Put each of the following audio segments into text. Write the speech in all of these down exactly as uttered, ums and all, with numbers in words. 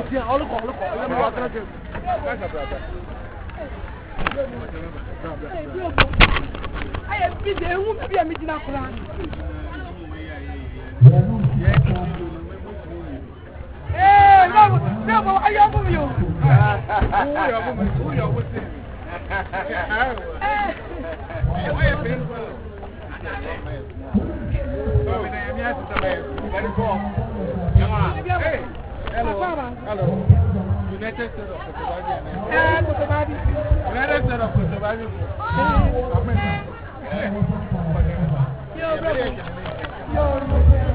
see, all look, all look, all look, all look. I am busy, I won't be a meeting up. Hey, no, no, I am with you. Who are you? Who are you with me? Hello. Hello. United States of Kosovo. United States of Kosovo. Yo, brother. Yo.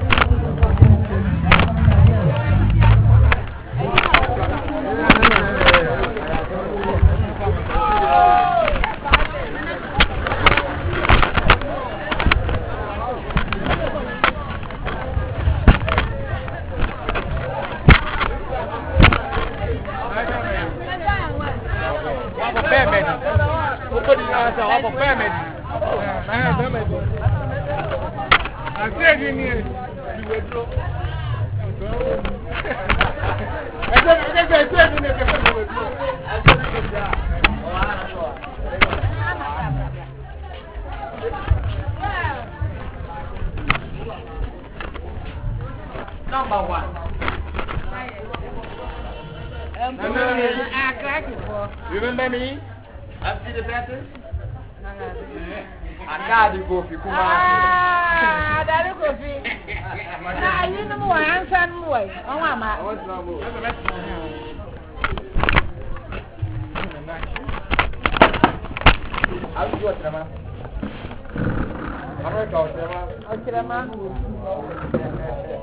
Number one. Um, you remember me? I'm still the better. I got you, Kofi. Ah, that's Kofi. Nah, you know what I'm saying, boy. Oh, Mama. What's wrong with How do you watch them? I'm going to go to them.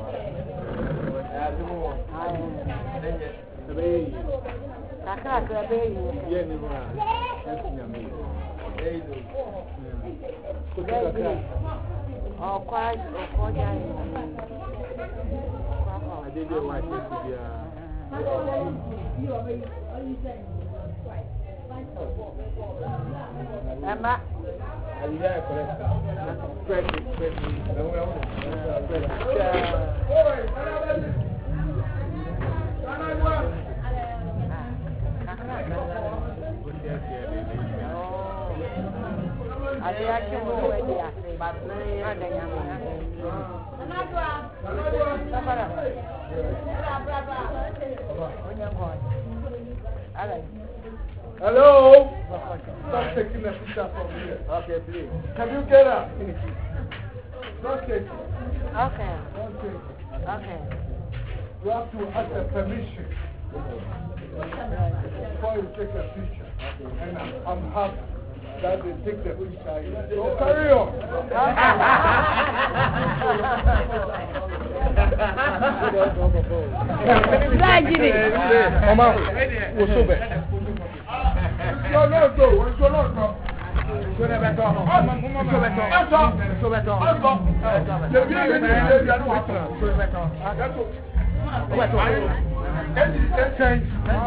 Kaka krabe yi ye ni wa esi ame e do kaka o kwa o kwa ja yi adede wa se bia Emma aliya e correct correct correct na wo Ada yang cuma dia, bateri ada yang mana? Apa? Hello. Stop taking the picture from here. Okay, please. Can you get up? Don't take it. Okay. Don't take it. Okay. You have to ask the permission before you take a picture. And I'm, I'm happy that they take the picture. So carry on. Mama, what's over? No, no, no, no, no, no. So the better. So better. So better. The beer is the beer. So better. So better. Change.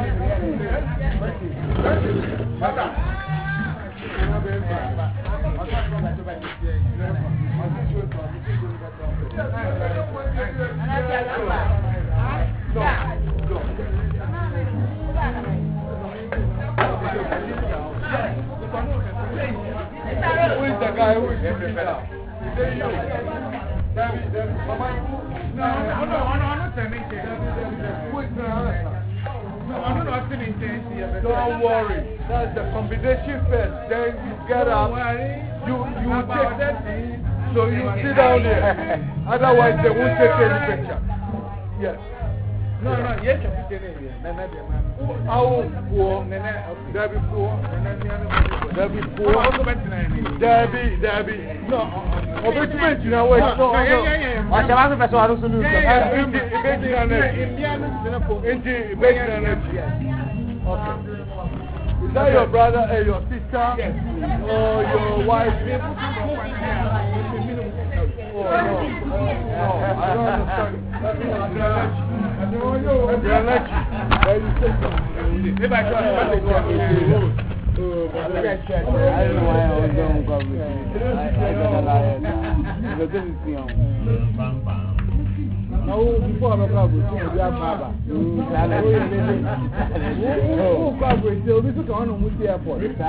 Who is the guy who is sitting down? Is it you? David, David, Mama, no, no, no, I'm not saying anything. Who is the other? No, I'm not saying anything. Don't worry. That's the combination first. Then you get up. You, you take that. So you sit down there. Otherwise, they won't take any picture. Yes. No, no, yes, you're picking it. How poor? Debbie poor. Debbie poor. Debbie, Debbie. No. Obituate, you know, wait. No, yeah, yeah, yeah. I shall ask the person who knows. Yeah, okay. Is that your brother and your sister? Yes. Or your wife? Oh, no. No, I don't understand. I don't know. They're like you. You say something. If I try to make it, I don't know why I was going to go with you. I got a lie. Because this is the only. Oh, before I go, we have Maba. Who coverage? So this is on the airport. And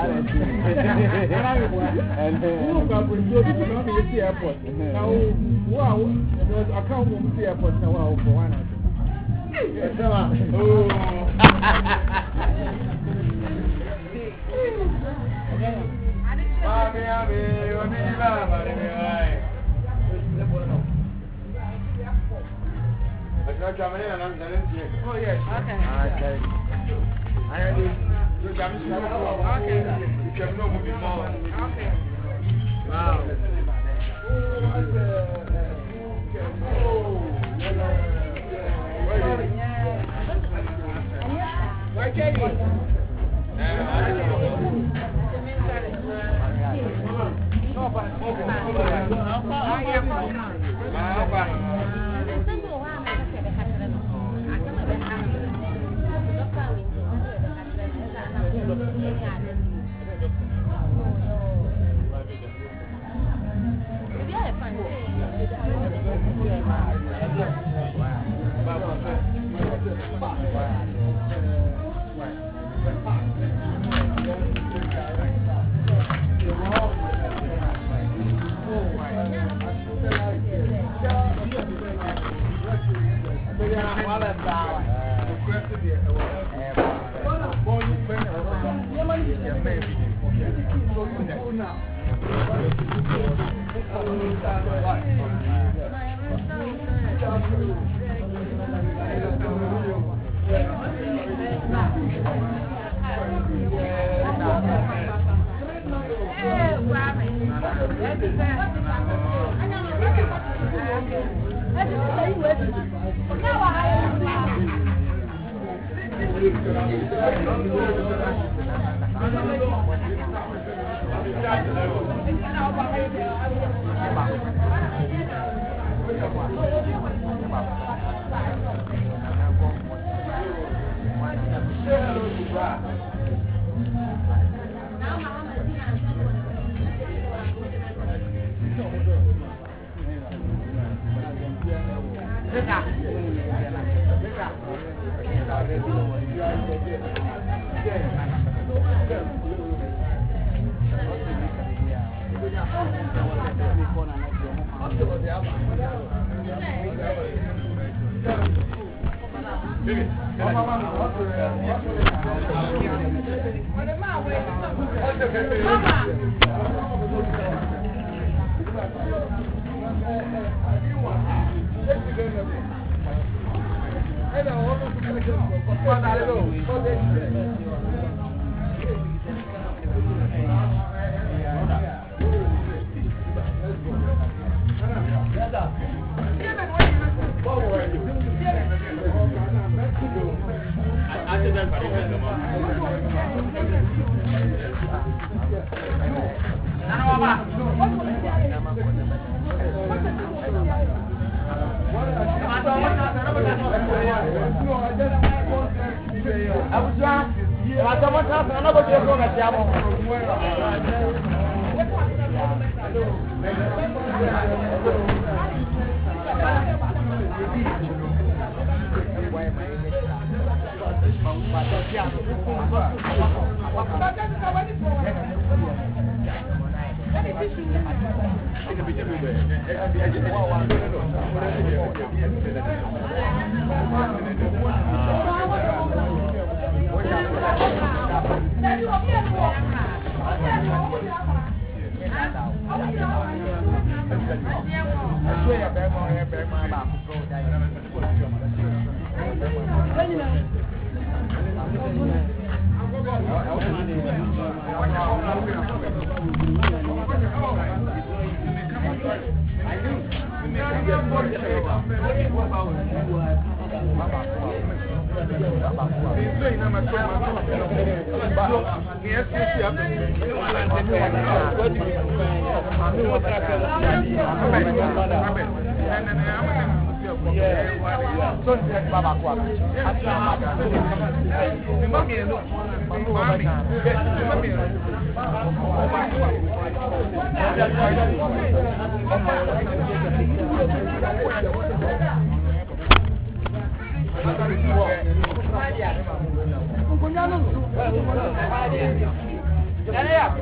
who coverage? So this is on the airport. Now, wow, I can't move the airport now for one. Oh. Mami, mami, mami, mami, oh, yes. Okay. Okay. I heard you. You can see more. Okay. You can know more. Okay. Wow. Why can't you?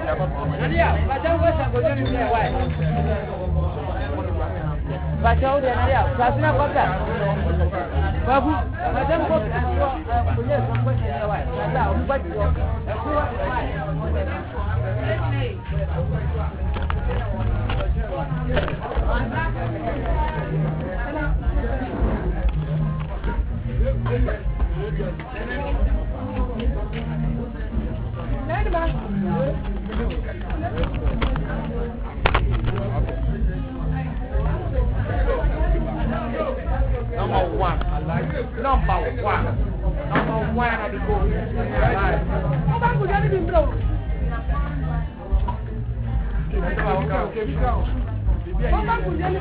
Nadia, but don't waste a good day. But how they are, Casina Cotta. Babu, Madame Cotta, yes, I'm going to away. Now, but you are number one, number one, number one at the goal. How could that be broke? How could that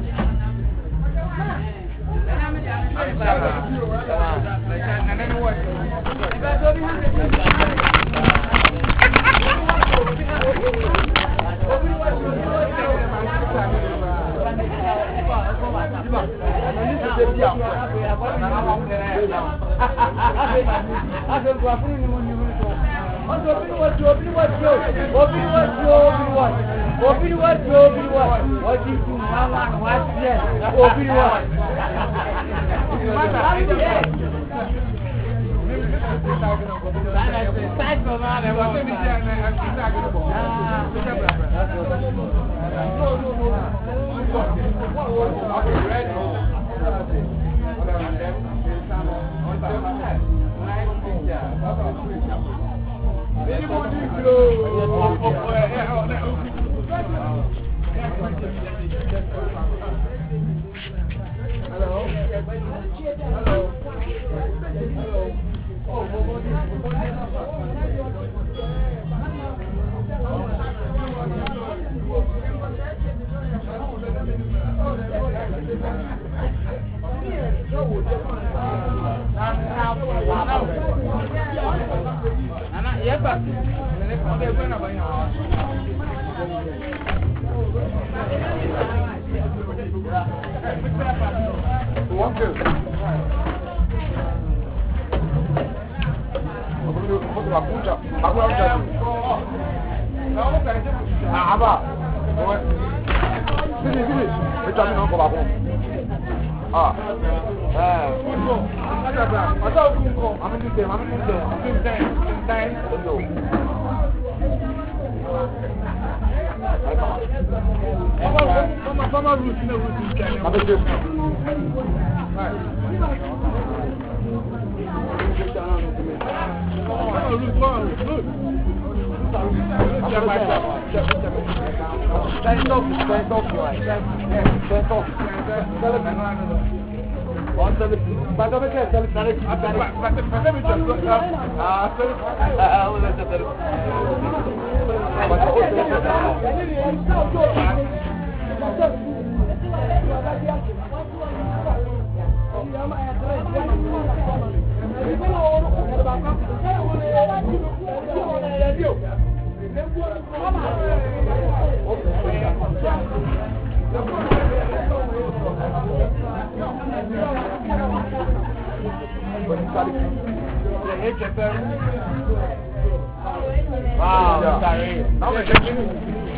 wow, sorry. How much are you?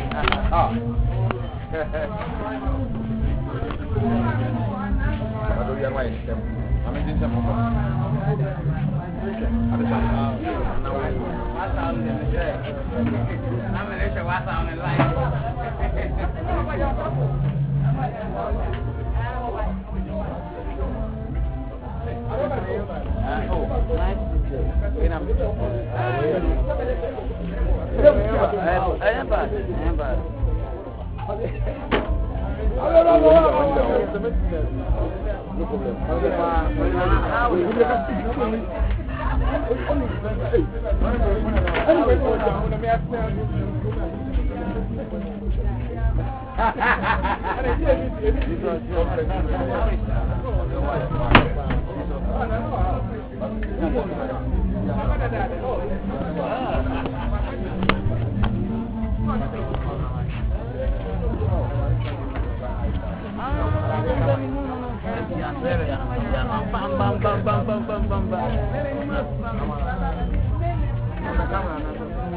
Ah. I don't get why it's them. I'm in some of them. What's out in the day? I'm going to show what's out in life. Oh, nice to see you. I am bad. I am bad. No problem. Bam bam bam bam bam bam bam bam.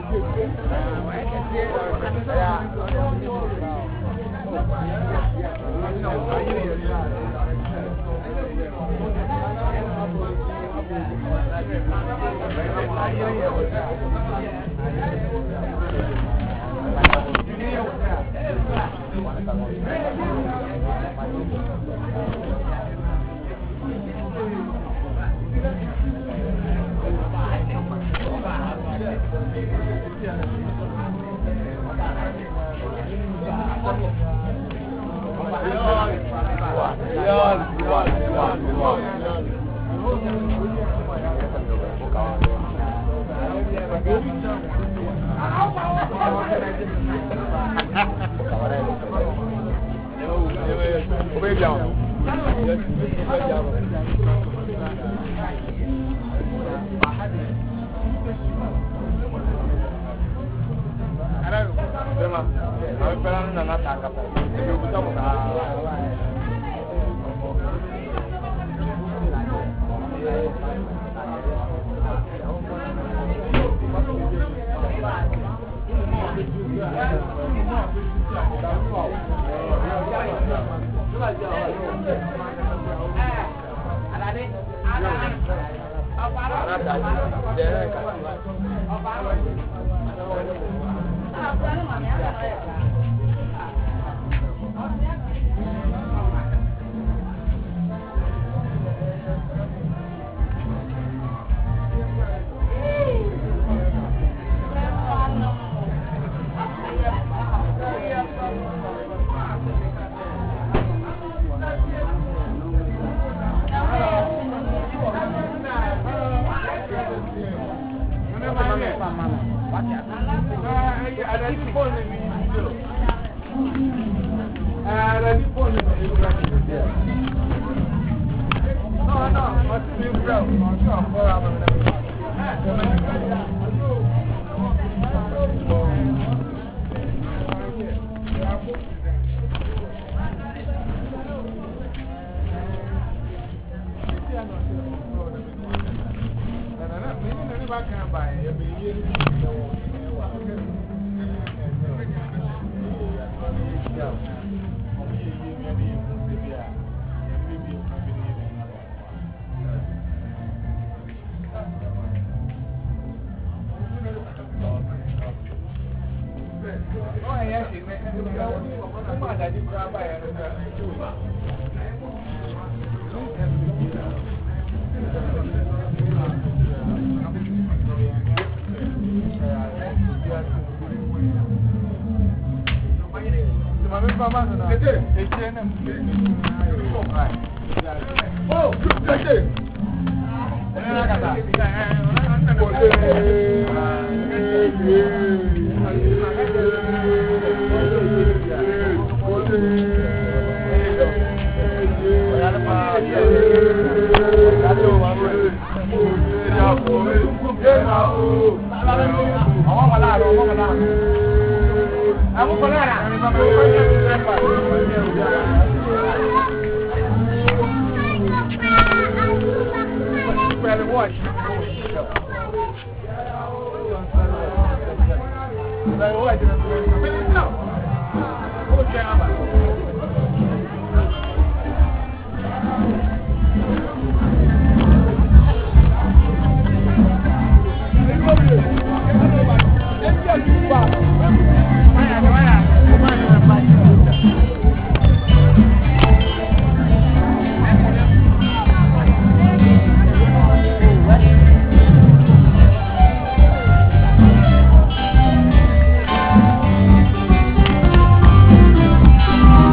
Thank you.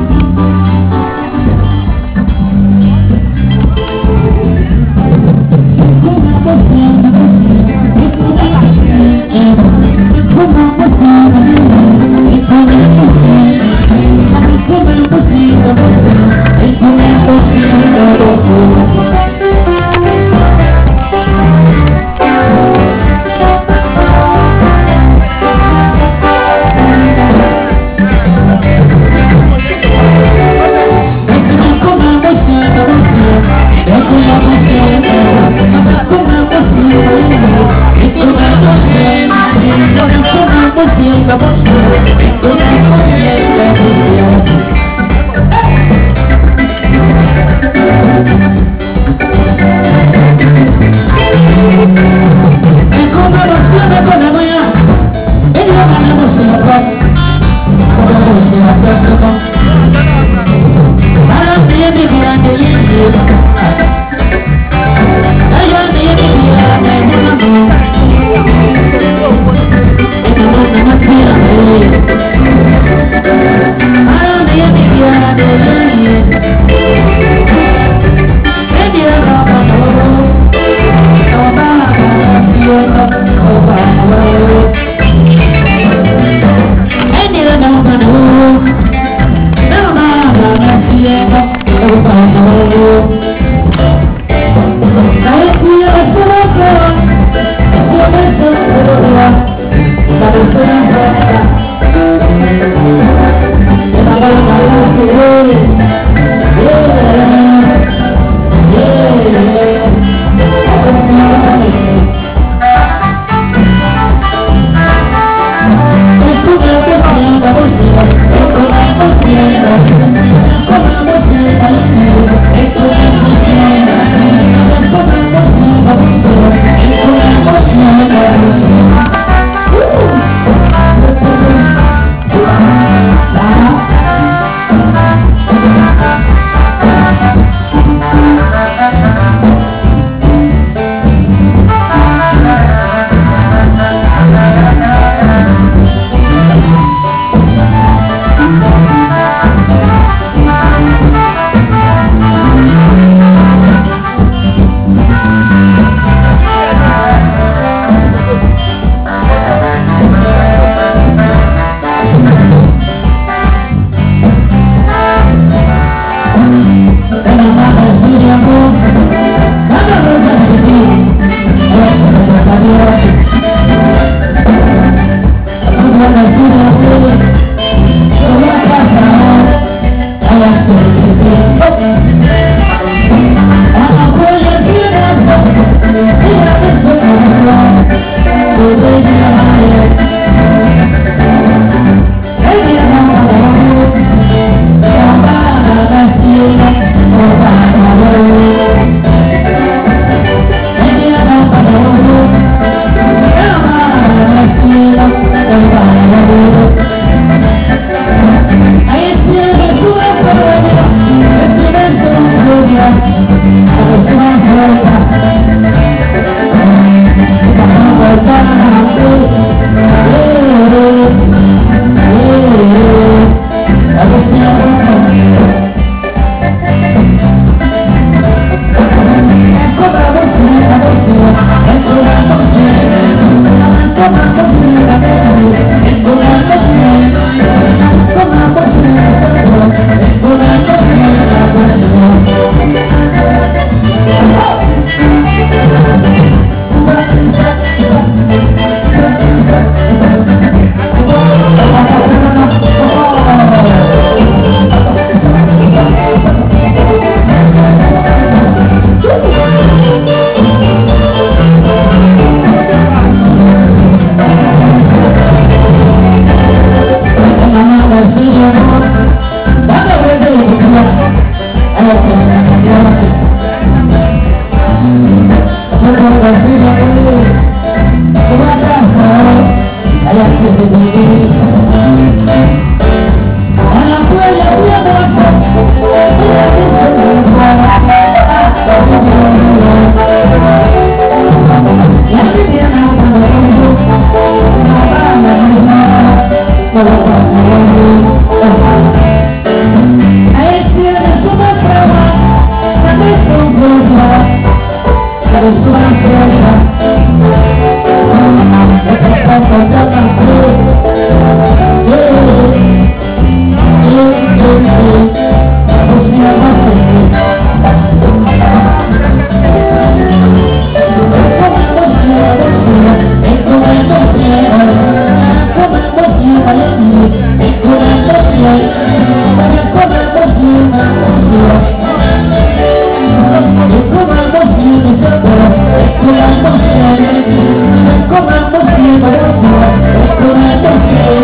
Come on,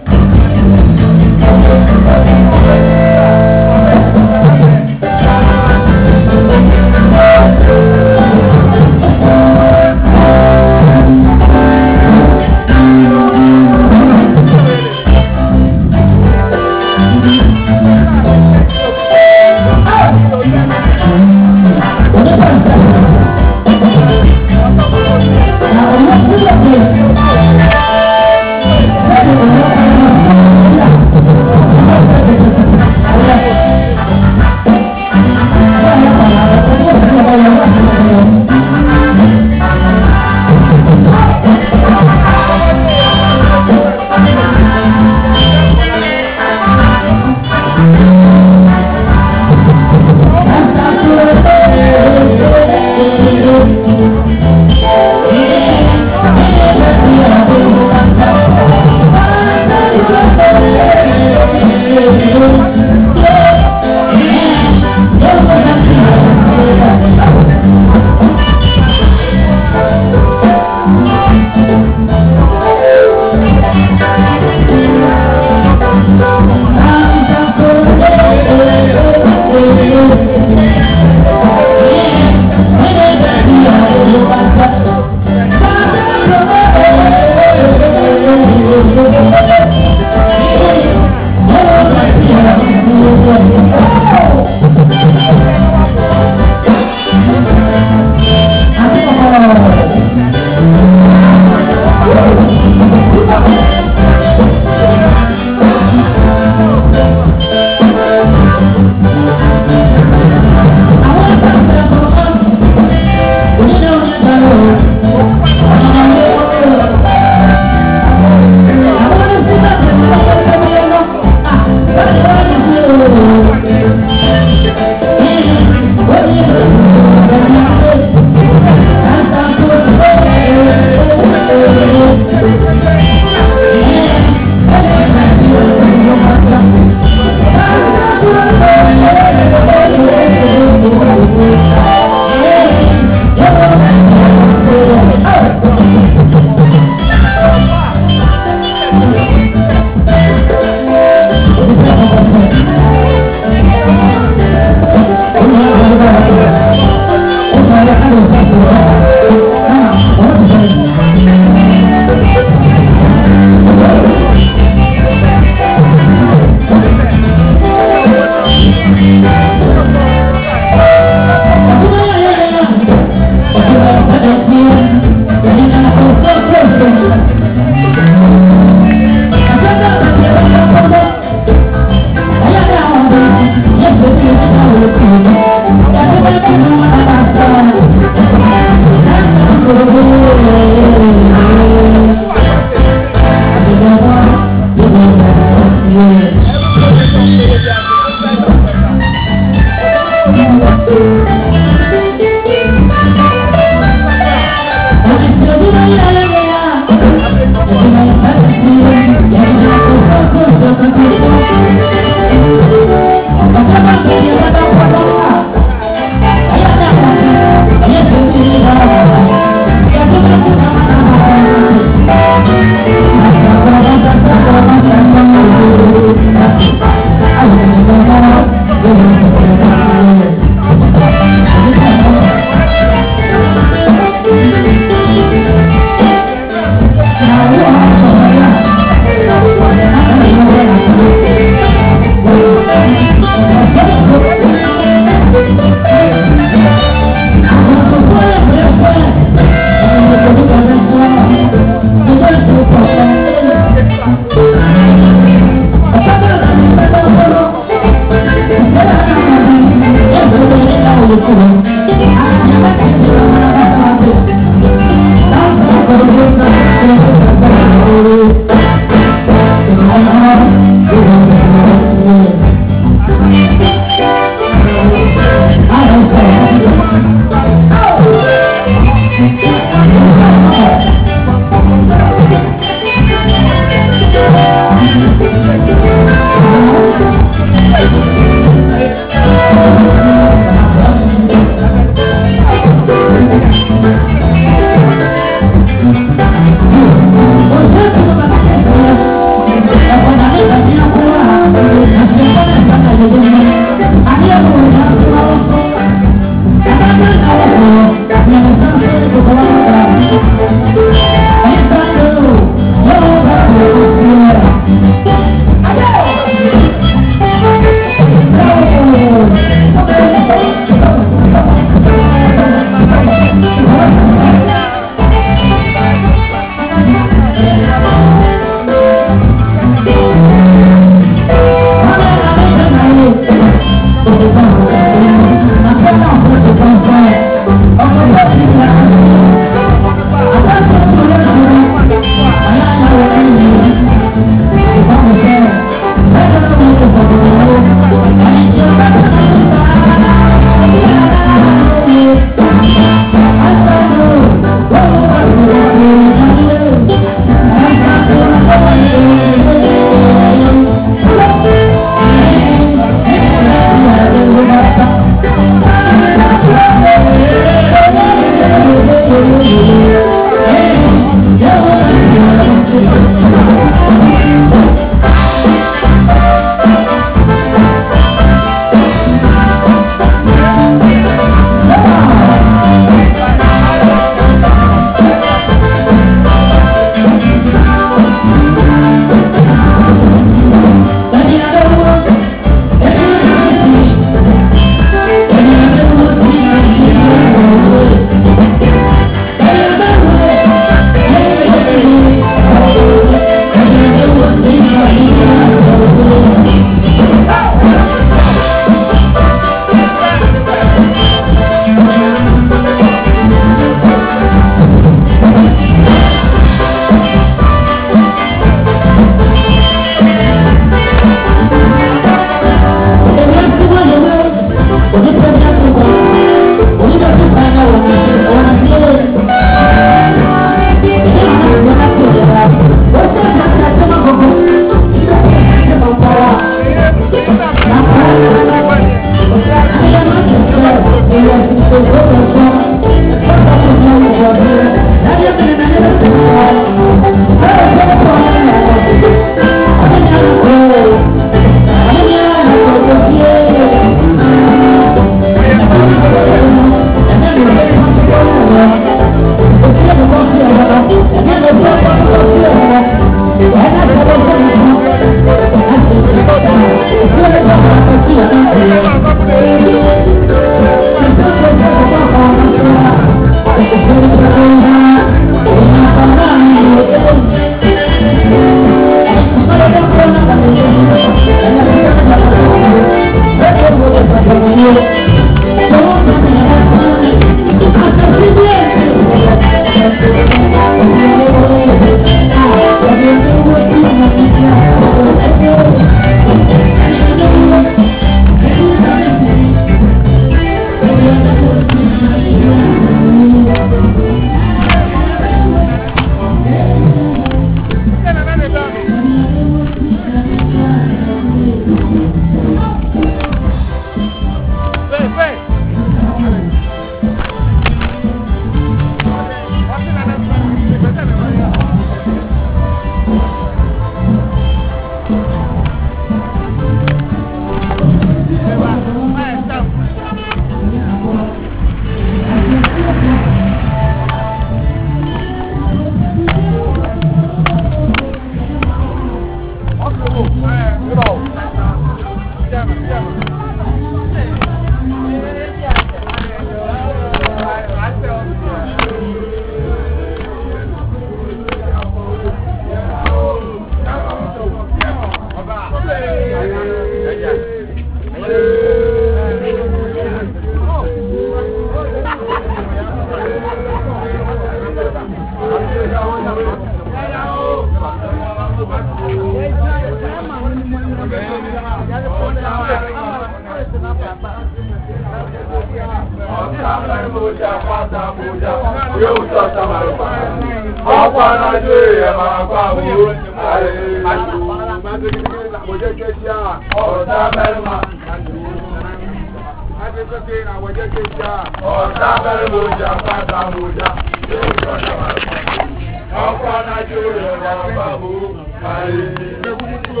Ọ̀pọ̀ náà jẹ́ òyìnbó ọ̀pọ̀